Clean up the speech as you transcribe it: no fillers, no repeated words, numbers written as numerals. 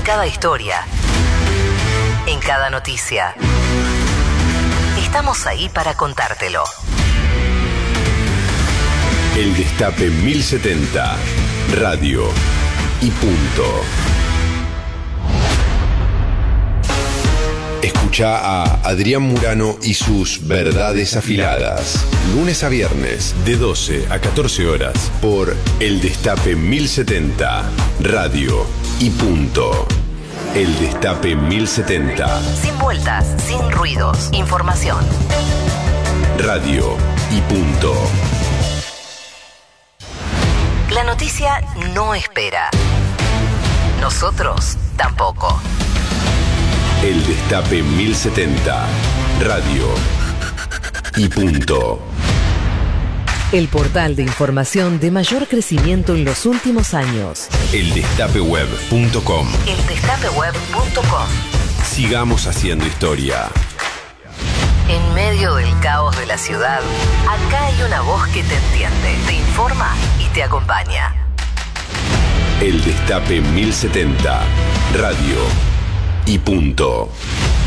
cada historia, en cada noticia. Estamos ahí para contártelo. El Destape 1070, radio y punto. Escucha a Adrián Murano y sus Verdades Afiladas, lunes a viernes, de 12 a 14 horas, por El Destape 1070, radio y punto. El Destape 1070. Sin vueltas, sin ruidos, información. Radio y punto. La noticia no espera. Nosotros tampoco. El Destape 1070, radio y punto. El portal de información de mayor crecimiento en los últimos años. Eldestapeweb.com. Eldestapeweb.com. Sigamos haciendo historia. En medio del caos de la ciudad, acá hay una voz que te entiende, te informa y te acompaña. El Destape 1070, radio y punto.